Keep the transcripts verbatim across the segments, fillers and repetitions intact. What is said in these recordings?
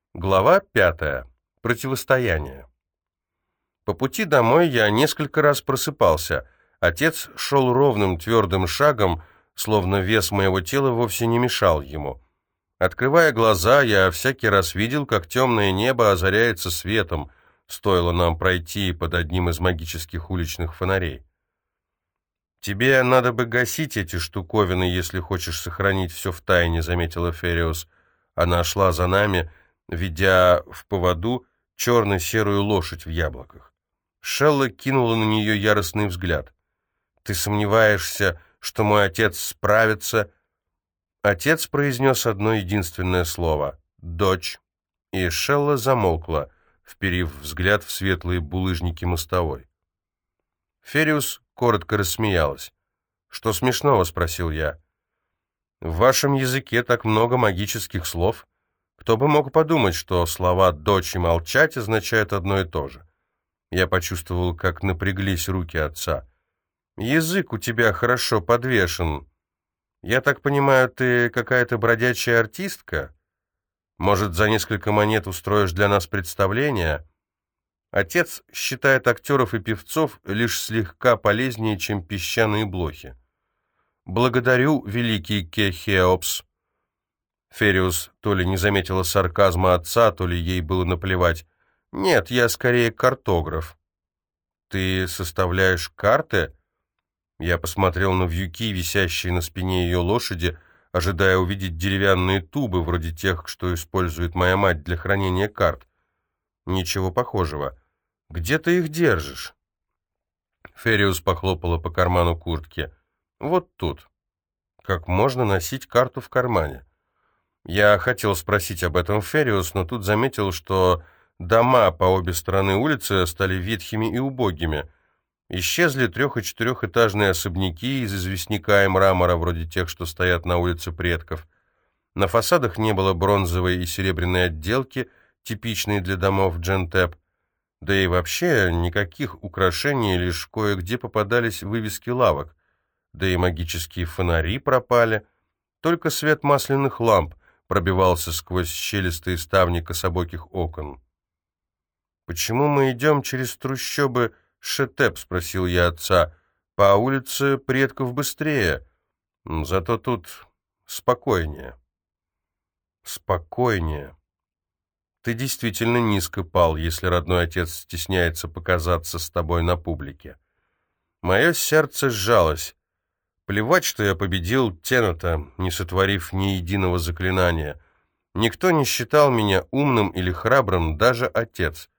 Глава пятая. Противостояние. По пути домой я несколько раз просыпался. Отец шел ровным твердым шагом, словно вес моего тела вовсе не мешал ему. Открывая глаза, я всякий раз видел, как темное небо озаряется светом, стоило нам пройти под одним из магических уличных фонарей. «Тебе надо бы гасить эти штуковины, если хочешь сохранить все в тайне», — заметила Фериус. Она шла за нами, ведя в поводу черно-серую лошадь в яблоках. Шелла кинула на нее яростный взгляд. «Ты сомневаешься, что мой отец справится?» Отец произнес одно единственное слово — «дочь», и Шелла замолкла, вперив взгляд в светлые булыжники мостовой. Фериус коротко рассмеялась. «Что смешного?» — спросил я. «В вашем языке так много магических слов. Кто бы мог подумать, что слова «дочь» и «молчать» означают одно и то же?» Я почувствовал, как напряглись руки отца. «Язык у тебя хорошо подвешен. Я так понимаю, ты какая-то бродячая артистка? Может, за несколько монет устроишь для нас представление?» Отец считает актеров и певцов лишь слегка полезнее, чем песчаные блохи. «Благодарю, великий Кехеопс». Фериус то ли не заметила сарказма отца, то ли ей было наплевать. «Нет, я скорее картограф». «Ты составляешь карты?» Я посмотрел на вьюки, висящие на спине ее лошади, ожидая увидеть деревянные тубы, вроде тех, что использует моя мать для хранения карт. Ничего похожего. «Где ты их держишь?» Фериус похлопала по карману куртки. «Вот тут». «Как можно носить карту в кармане?» Я хотел спросить об этом Фериус, но тут заметил, что дома по обе стороны улицы стали ветхими и убогими. Исчезли трех- и четырехэтажные особняки из известняка и мрамора, вроде тех, что стоят на улице предков. На фасадах не было бронзовой и серебряной отделки, типичной для домов Джентеп. Да и вообще никаких украшений, лишь кое-где попадались вывески лавок. Да и магические фонари пропали. Только свет масляных ламп пробивался сквозь щелистые ставни кособоких окон. «Почему мы идем через трущобы Шетеп?» — спросил я отца. «По улице предков быстрее, зато тут спокойнее». «Спокойнее. Ты действительно низко пал, если родной отец стесняется показаться с тобой на публике». Мое сердце сжалось. Плевать, что я победил Тената, не сотворив ни единого заклинания. Никто не считал меня умным или храбрым, даже отец.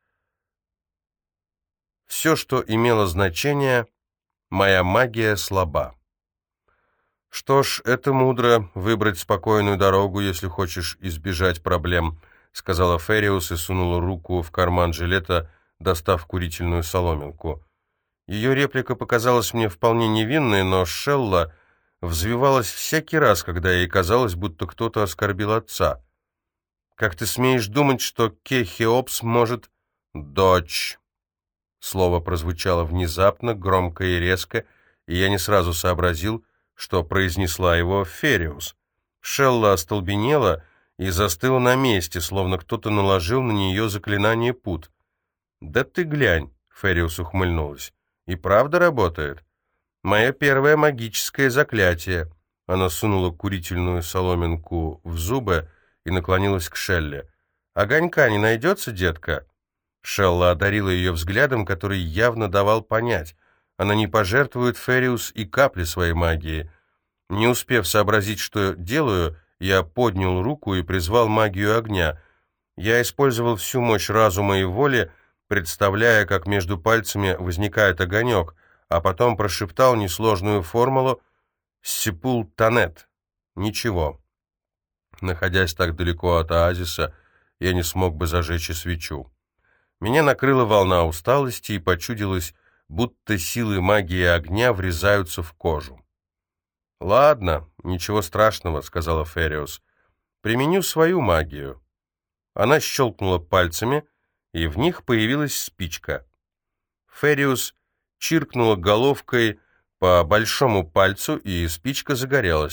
Все, что имело значение, моя магия слаба. «Что ж, это мудро, выбрать спокойную дорогу, если хочешь избежать проблем», сказала Фериус и сунула руку в карман жилета, достав курительную соломинку. Ее реплика показалась мне вполне невинной, но Шелла взвивалась всякий раз, когда ей казалось, будто кто-то оскорбил отца. «Как ты смеешь думать, что Кехеопс может...» «Дочь!» Слово прозвучало внезапно, громко и резко, и я не сразу сообразил, что произнесла его Фериус. Шелла остолбенела и застыла на месте, словно кто-то наложил на нее заклинание пут. «Да ты глянь!» — Фериус ухмыльнулась. «И правда работает? Мое первое магическое заклятие». Она сунула курительную соломинку в зубы и наклонилась к Шелле. «Огонька не найдется, детка?» Шелла одарила ее взглядом, который явно давал понять. Она не пожертвует Фериус и капли своей магии. Не успев сообразить, что делаю, я поднял руку и призвал магию огня. Я использовал всю мощь разума и воли, представляя, как между пальцами возникает огонек, а потом прошептал несложную формулу «Сипул-танет». Ничего. Находясь так далеко от оазиса, я не смог бы зажечь и свечу. Меня накрыла волна усталости и почудилось, будто силы магии огня врезаются в кожу. «Ладно, ничего страшного», — сказала Фериус. «Применю свою магию». Она щелкнула пальцами, и в них появилась спичка. Фериус чиркнула головкой по большому пальцу, и спичка загорелась.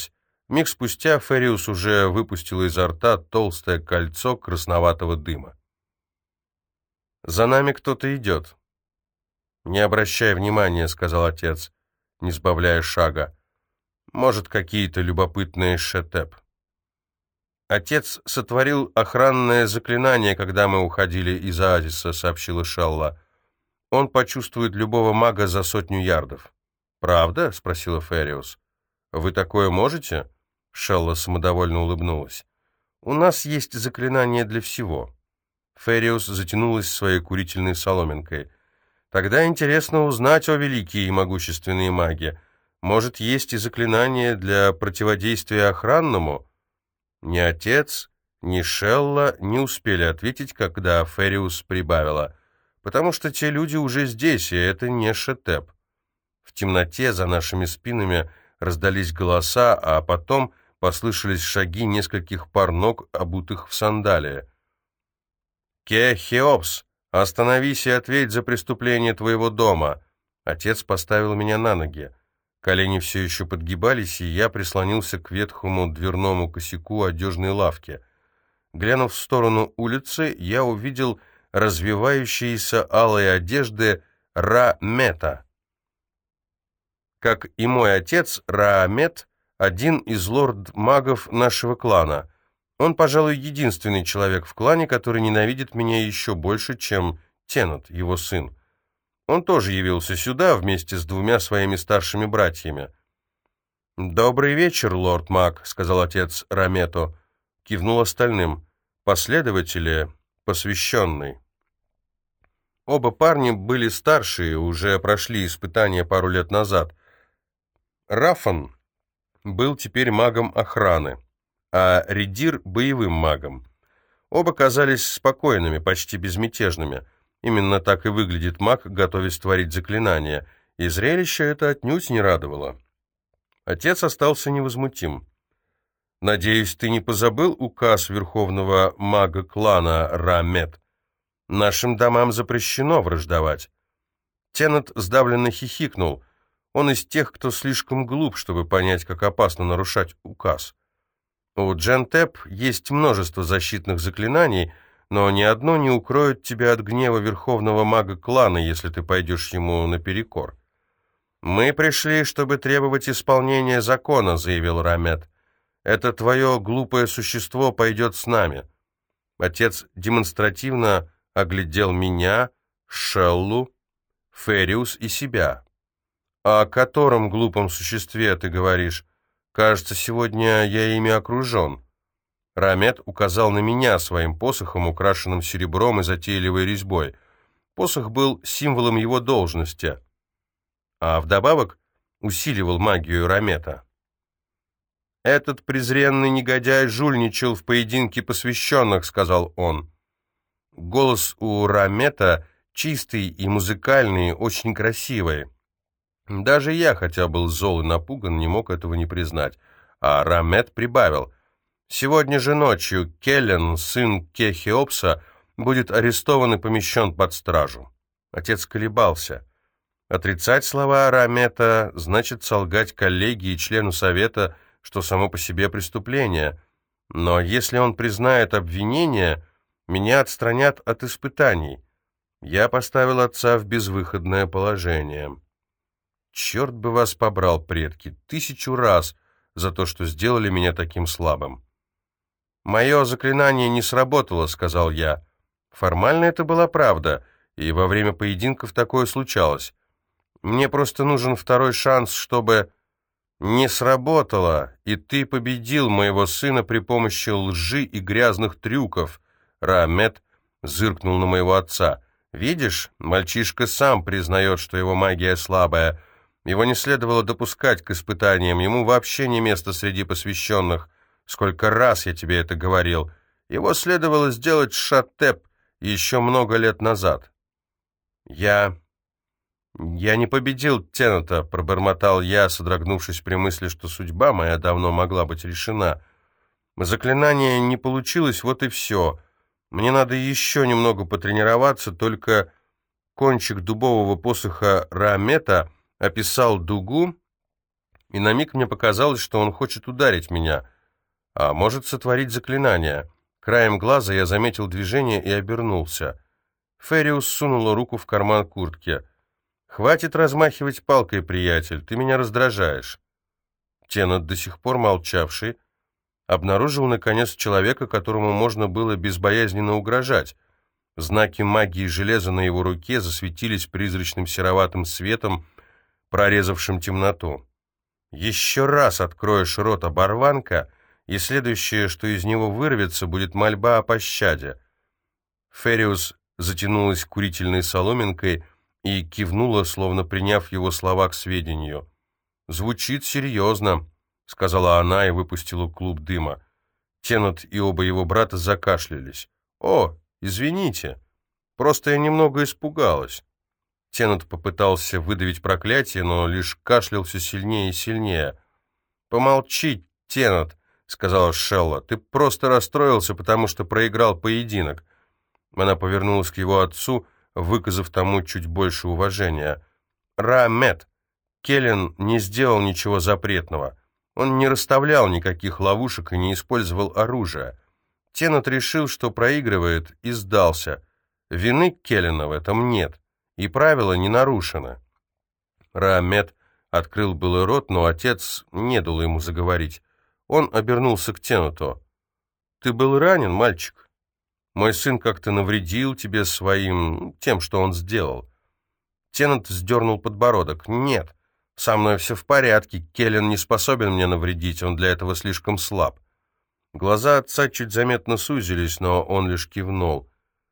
Миг спустя Фериус уже выпустил изо рта толстое кольцо красноватого дыма. «За нами кто-то идет». «Не обращай внимания», — сказал отец, не сбавляя шага. «Может, какие-то любопытные шетеп». «Отец сотворил охранное заклинание, когда мы уходили из оазиса», — сообщила Шелла. «Он почувствует любого мага за сотню ярдов». «Правда?» — спросила Фериус. «Вы такое можете?» Шелла самодовольно улыбнулась. «У нас есть заклинание для всего». Фериус затянулась своей курительной соломинкой. «Тогда интересно узнать, о великие и могущественные маги. Может, есть и заклинание для противодействия охранному?» Ни отец, ни Шелла не успели ответить, когда Фериус прибавила, потому что те люди уже здесь, и это не шетеп. В темноте за нашими спинами раздались голоса, а потом послышались шаги нескольких пар ног, обутых в сандалии. «Ке-Хеопс, остановись и ответь за преступление твоего дома!» Отец поставил меня на ноги. Колени все еще подгибались, и я прислонился к ветхому дверному косяку одежной лавки. Глянув в сторону улицы, я увидел развивающиеся алые одежды Ра-Мета. Как и мой отец, Ра-Мет — один из лорд-магов нашего клана. Он, пожалуй, единственный человек в клане, который ненавидит меня еще больше, чем Теннет, его сын. Он тоже явился сюда вместе с двумя своими старшими братьями. «Добрый вечер, лорд-маг», — сказал отец Рамето. Кивнул остальным. «Последователи, посвященный». Оба парня были старшие, уже прошли испытания пару лет назад. Рафан был теперь магом охраны, а Редир — боевым магом. Оба казались спокойными, почти безмятежными. Именно так и выглядит маг, готовясь творить заклинание, и зрелище это отнюдь не радовало. Отец остался невозмутим. «Надеюсь, ты не позабыл указ верховного мага клана Ра-Мет? Нашим домам запрещено враждовать». Теннет сдавленно хихикнул. Он из тех, кто слишком глуп, чтобы понять, как опасно нарушать указ. У Джентеп есть множество защитных заклинаний, но ни одно не укроет тебя от гнева верховного мага клана, если ты пойдешь ему наперекор. «Мы пришли, чтобы требовать исполнения закона», — заявил Рамет. «Это твое глупое существо пойдет с нами». Отец демонстративно оглядел меня, Шеллу, Фериус и себя. «О котором глупом существе ты говоришь? Кажется, сегодня я ими окружен». Рамет указал на меня своим посохом, украшенным серебром и затейливой резьбой. Посох был символом его должности, а вдобавок усиливал магию Рамета. «Этот презренный негодяй жульничал в поединке посвященных», — сказал он. Голос у Рамета чистый и музыкальный, очень красивый. Даже я, хотя был зол и напуган, не мог этого не признать. А Рамет прибавил: «Сегодня же ночью Келлен, сын Ке-Хеопса, будет арестован и помещен под стражу». Отец колебался. Отрицать слова Рамета значит солгать коллеге и члену совета, что само по себе преступление. Но если он признает обвинение, меня отстранят от испытаний. Я поставил отца в безвыходное положение. Черт бы вас побрал, предки, тысячу раз за то, что сделали меня таким слабым. «Мое заклинание не сработало», — сказал я. Формально это была правда, и во время поединков такое случалось. Мне просто нужен второй шанс, чтобы... «Не сработало, и ты победил моего сына при помощи лжи и грязных трюков», — Рамет зыркнул на моего отца. «Видишь, мальчишка сам признает, что его магия слабая. Его не следовало допускать к испытаниям, ему вообще не место среди посвященных. Сколько раз я тебе это говорил. Его следовало сделать шатеп еще много лет назад». «Я... я не победил Теннета», — пробормотал я, содрогнувшись при мысли, что судьба моя давно могла быть решена. «Заклинание не получилось, вот и все. Мне надо еще немного потренироваться, только кончик дубового посоха Рамета описал дугу, и на миг мне показалось, что он хочет ударить меня, а может сотворить заклинание. Краем глаза я заметил движение и обернулся. Фериус сунула руку в карман куртки. «Хватит размахивать палкой, приятель, ты меня раздражаешь». Теннет, до сих пор молчавший, обнаружил, наконец, человека, которому можно было безбоязненно угрожать. Знаки магии железа на его руке засветились призрачным сероватым светом, прорезавшим темноту. «Еще раз откроешь рот, оборванка, и следующее, что из него вырвется, будет мольба о пощаде». Фериус затянулась курительной соломинкой и кивнула, словно приняв его слова к сведению. «Звучит серьезно», — сказала она и выпустила клуб дыма. Теннет и оба его брата закашлялись. «О, извините, просто я немного испугалась». Теннет попытался выдавить проклятие, но лишь кашлял все сильнее и сильнее. «Помолчи, Теннет», — сказала Шелла, — «ты просто расстроился, потому что проиграл поединок». Она повернулась к его отцу, выказав тому чуть больше уважения. «Ра-Мет, Келлен не сделал ничего запретного. Он не расставлял никаких ловушек и не использовал оружие. Теннет решил, что проигрывает, и сдался. Вины Келлена в этом нет, и правила не нарушены». Ра-Мет открыл было рот, но отец не дал ему заговорить. Он обернулся к Теннету. «Ты был ранен, мальчик? Мой сын как-то навредил тебе своим... тем, что он сделал». Теннет вздернул подбородок. «Нет, со мной все в порядке. Келлен не способен мне навредить, он для этого слишком слаб». Глаза отца чуть заметно сузились, но он лишь кивнул.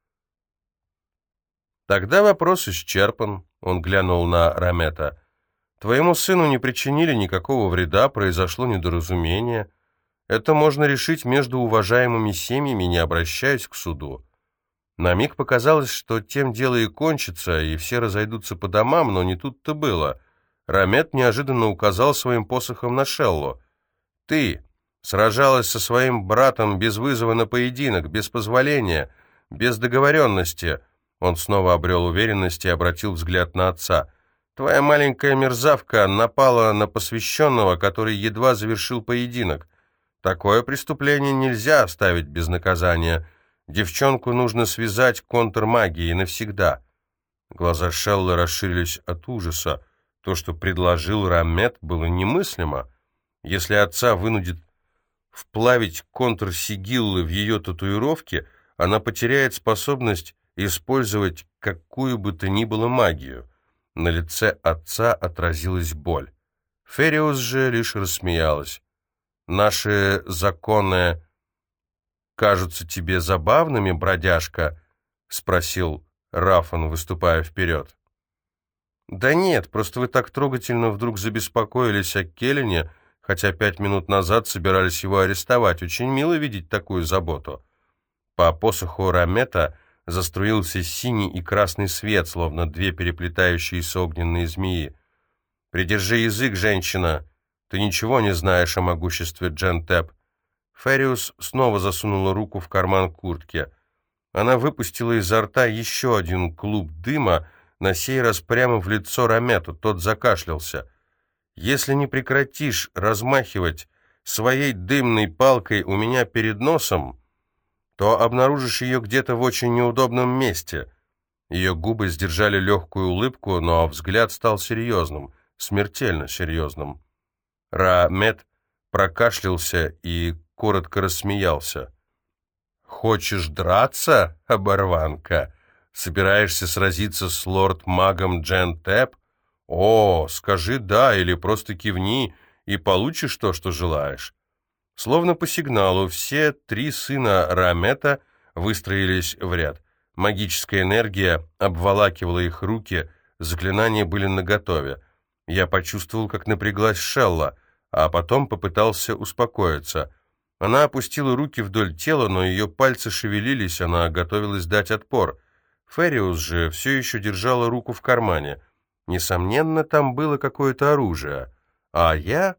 «Тогда вопрос исчерпан», — он глянул на Рамета. «Твоему сыну не причинили никакого вреда, произошло недоразумение. Это можно решить между уважаемыми семьями, не обращаясь к суду». На миг показалось, что тем дело и кончится, и все разойдутся по домам, но не тут-то было. Рамет неожиданно указал своим посохом на Шеллу. «Ты сражалась со своим братом без вызова на поединок, без позволения, без договоренности». Он снова обрел уверенность и обратил взгляд на отца. «Твоя маленькая мерзавка напала на посвященного, который едва завершил поединок. Такое преступление нельзя оставить без наказания. Девчонку нужно связать контрмагией навсегда». Глаза Шеллы расширились от ужаса. То, что предложил Рамет, было немыслимо. Если отца вынудит вплавить контрсигиллы в ее татуировки, она потеряет способность использовать какую бы то ни было магию. На лице отца отразилась боль. Фериус же лишь рассмеялась. «Наши законы кажутся тебе забавными, бродяжка?» — спросил Рафан, выступая вперед. «Да нет, просто вы так трогательно вдруг забеспокоились о Келлене, хотя пять минут назад собирались его арестовать. Очень мило видеть такую заботу». По посоху Рамета заструился синий и красный свет, словно две переплетающиеся огненные змеи. «Придержи язык, женщина! Ты ничего не знаешь о могуществе Джентеп». Фериус снова засунула руку в карман куртки. Она выпустила изо рта еще один клуб дыма, на сей раз прямо в лицо Рамету. Тот закашлялся. «Если не прекратишь размахивать своей дымной палкой у меня перед носом, то обнаружишь ее где-то в очень неудобном месте». Ее губы сдержали легкую улыбку, но взгляд стал серьезным, смертельно серьезным. Ра-Мет прокашлялся и коротко рассмеялся. «Хочешь драться, оборванка? Собираешься сразиться с лорд-магом Джентеп? О, скажи «да» или просто кивни, и получишь то, что желаешь». Словно по сигналу все три сына Рамета выстроились в ряд. Магическая энергия обволакивала их руки, заклинания были наготове. Я почувствовал, как напряглась Шелла, а потом попытался успокоиться. Она опустила руки вдоль тела, но ее пальцы шевелились, она готовилась дать отпор. Фериус же все еще держала руку в кармане. Несомненно, там было какое-то оружие. А я...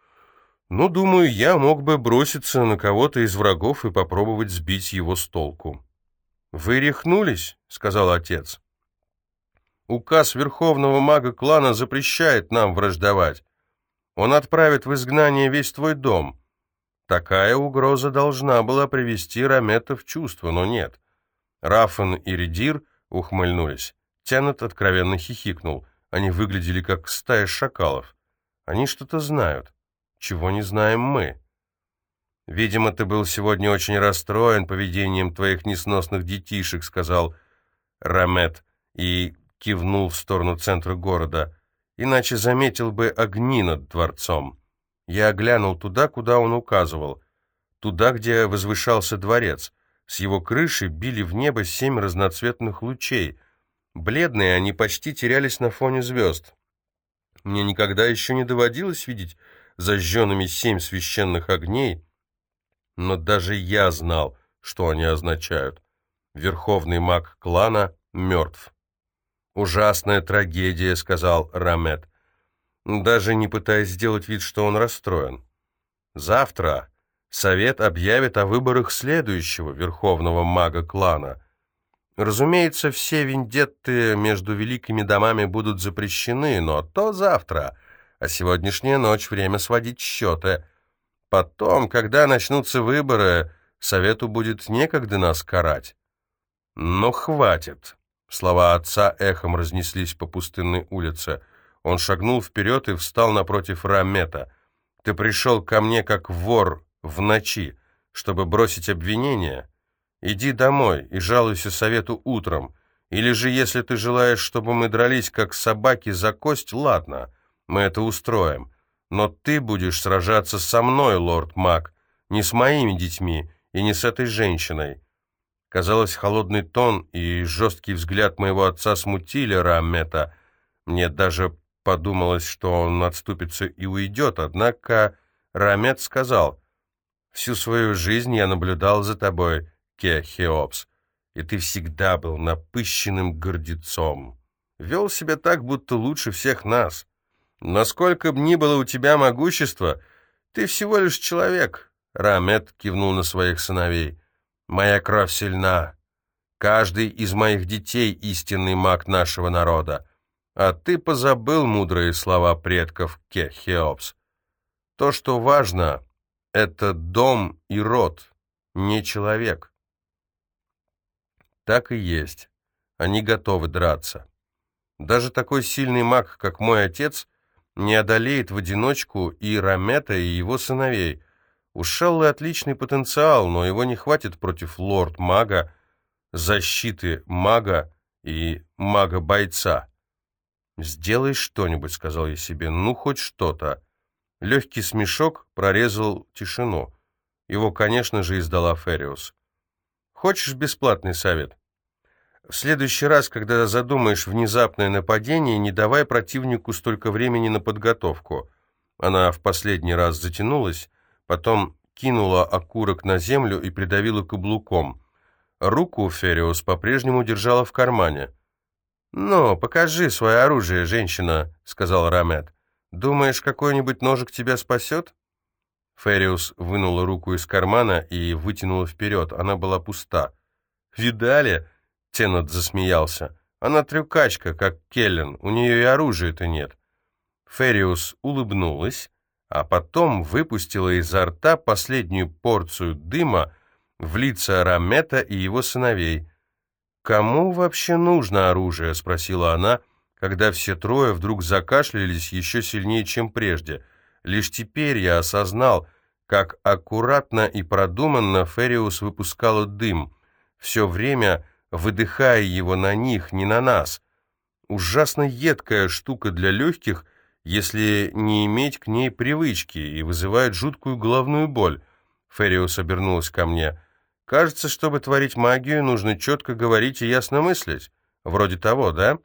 Ну, думаю, я мог бы броситься на кого-то из врагов и попробовать сбить его с толку. «Вы рехнулись?» — сказал отец. «Указ верховного мага клана запрещает нам враждовать». Он отправит в изгнание весь твой дом. Такая угроза должна была привести Рамета в чувство, но нет. Рафан и Редир ухмыльнулись. Тянет откровенно хихикнул. Они выглядели как стая шакалов. Они что-то знают, чего не знаем мы. «Видимо, ты был сегодня очень расстроен поведением твоих несносных детишек», — сказал Рамет и кивнул в сторону центра города. «Иначе заметил бы огни над дворцом». Я глянул туда, куда он указывал. Туда, где возвышался дворец. С его крыши били в небо семь разноцветных лучей. Бледные они почти терялись на фоне звезд. Мне никогда еще не доводилось видеть зажженными семь священных огней, но даже я знал, что они означают. Верховный маг клана мертв. «Ужасная трагедия», — сказал Рамет, даже не пытаясь сделать вид, что он расстроен. «Завтра совет объявит о выборах следующего верховного мага клана. Разумеется, все вендетты между великими домами будут запрещены, но то завтра, а сегодняшняя ночь — время сводить счеты. Потом, когда начнутся выборы, совету будет некогда нас карать». «Но хватит!» Слова отца эхом разнеслись по пустынной улице. Он шагнул вперед и встал напротив Рамета. «Ты пришел ко мне как вор в ночи, чтобы бросить обвинение? Иди домой и жалуйся совету утром. Или же, если ты желаешь, чтобы мы дрались как собаки за кость, ладно, мы это устроим. Но ты будешь сражаться со мной, лорд Мак, не с моими детьми и не с этой женщиной». Казалось, холодный тон и жесткий взгляд моего отца смутили Рамета. Мне даже подумалось, что он отступится и уйдет, однако Рамет сказал: «Всю свою жизнь я наблюдал за тобой, Ке-Хеопс, и ты всегда был напыщенным гордецом. Вел себя так, будто лучше всех нас. Насколько б ни было у тебя могущества, ты всего лишь человек». Рамет кивнул на своих сыновей. «Моя кровь сильна. Каждый из моих детей — истинный маг нашего народа. А ты позабыл мудрые слова предков, Ке-Хеопс. То, что важно, — это дом и род, не человек». Так и есть. Они готовы драться. Даже такой сильный маг, как мой отец, не одолеет в одиночку и Рамета, и его сыновей. У Шеллы отличный потенциал, но его не хватит против лорд-мага, защиты мага и мага-бойца. «Сделай что-нибудь», — сказал я себе, — «ну, хоть что-то». Легкий смешок прорезал тишину. Его, конечно же, издала Фериус. «Хочешь бесплатный совет? В следующий раз, когда задумаешь внезапное нападение, не давай противнику столько времени на подготовку». Она в последний раз затянулась, потом кинула окурок на землю и придавила каблуком. Руку Фериус по-прежнему держала в кармане. «Ну, покажи свое оружие, женщина», — сказал Рамет. «Думаешь, какой-нибудь ножик тебя спасет?» Фериус вынула руку из кармана и вытянула вперед. Она была пуста. «Видали?» — Теннет засмеялся. «Она трюкачка, как Келлен. У нее и оружия-то нет». Фериус улыбнулась, а потом выпустила изо рта последнюю порцию дыма в лица Рамета и его сыновей. «Кому вообще нужно оружие?» — спросила она, когда все трое вдруг закашлялись еще сильнее, чем прежде. Лишь теперь я осознал, как аккуратно и продуманно Фериус выпускала дым, все время выдыхая его на них, не на нас. Ужасно едкая штука для легких, если не иметь к ней привычки, и вызывает жуткую головную боль. Фериус обернулась ко мне. «Кажется, чтобы творить магию, нужно четко говорить и ясно мыслить. Вроде того, да?»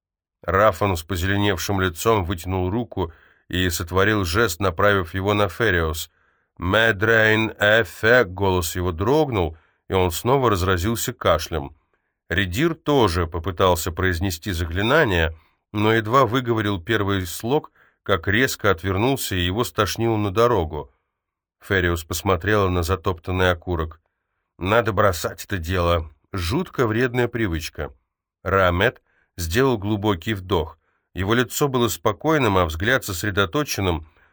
Рафан с позеленевшим лицом вытянул руку и сотворил жест, направив его на Фериус. «Медрейн эфе», голос его дрогнул, и он снова разразился кашлем. Редир тоже попытался произнести заклинание, но едва выговорил первый слог, как резко отвернулся, и его стошнило на дорогу. Фериус посмотрела на затоптанный окурок. «Надо бросать это дело. Жутко вредная привычка». Рамет сделал глубокий вдох. Его лицо было спокойным, а взгляд сосредоточенным.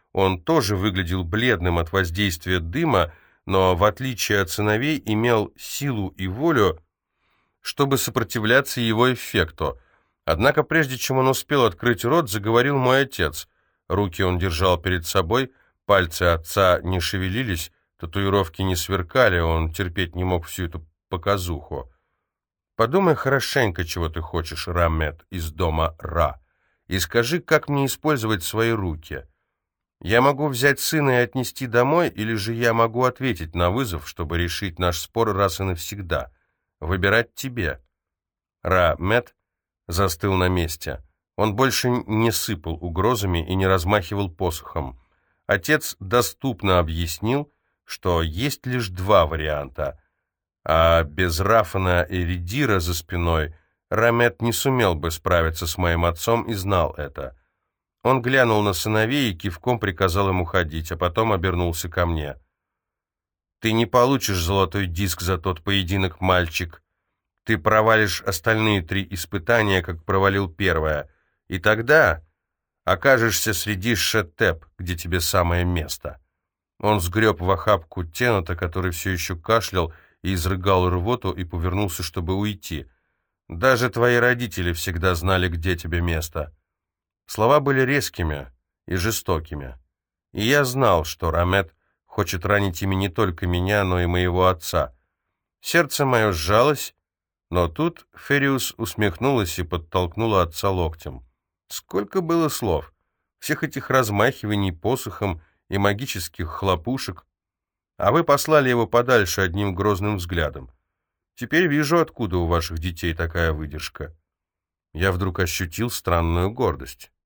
Он тоже выглядел бледным от воздействия дыма, но, в отличие от сыновей, имел силу и волю, чтобы сопротивляться его эффекту. Однако, прежде чем он успел открыть рот, заговорил мой отец. Руки он держал перед собой, пальцы отца не шевелились, татуировки не сверкали, он терпеть не мог всю эту показуху. «Подумай хорошенько, чего ты хочешь, Рамет, из дома Ра, и скажи, как мне использовать свои руки. Я могу взять сына и отнести домой, или же я могу ответить на вызов, чтобы решить наш спор раз и навсегда. Выбирать тебе». Ра-Мет застыл на месте. Он больше не сыпал угрозами и не размахивал посохом. Отец доступно объяснил, что есть лишь два варианта, а без Рафана и Ридира за спиной Рамет не сумел бы справиться с моим отцом и знал это. Он глянул на сыновей и кивком приказал им уходить, а потом обернулся ко мне. «Ты не получишь золотой диск за тот поединок, мальчик. Ты провалишь остальные три испытания, как провалил первое, и тогда окажешься среди шетеп, где тебе самое место». Он сгреб в охапку Тената, который все еще кашлял и изрыгал рвоту, и повернулся, чтобы уйти. «Даже твои родители всегда знали, где тебе место». Слова были резкими и жестокими. И я знал, что Рамет хочет ранить ими не только меня, но и моего отца. Сердце мое сжалось, но тут Фериус усмехнулась и подтолкнула отца локтем. Сколько было слов, всех этих размахиваний посохом и магических хлопушек, а вы послали его подальше одним грозным взглядом. Теперь вижу, откуда у ваших детей такая выдержка. Я вдруг ощутил странную гордость.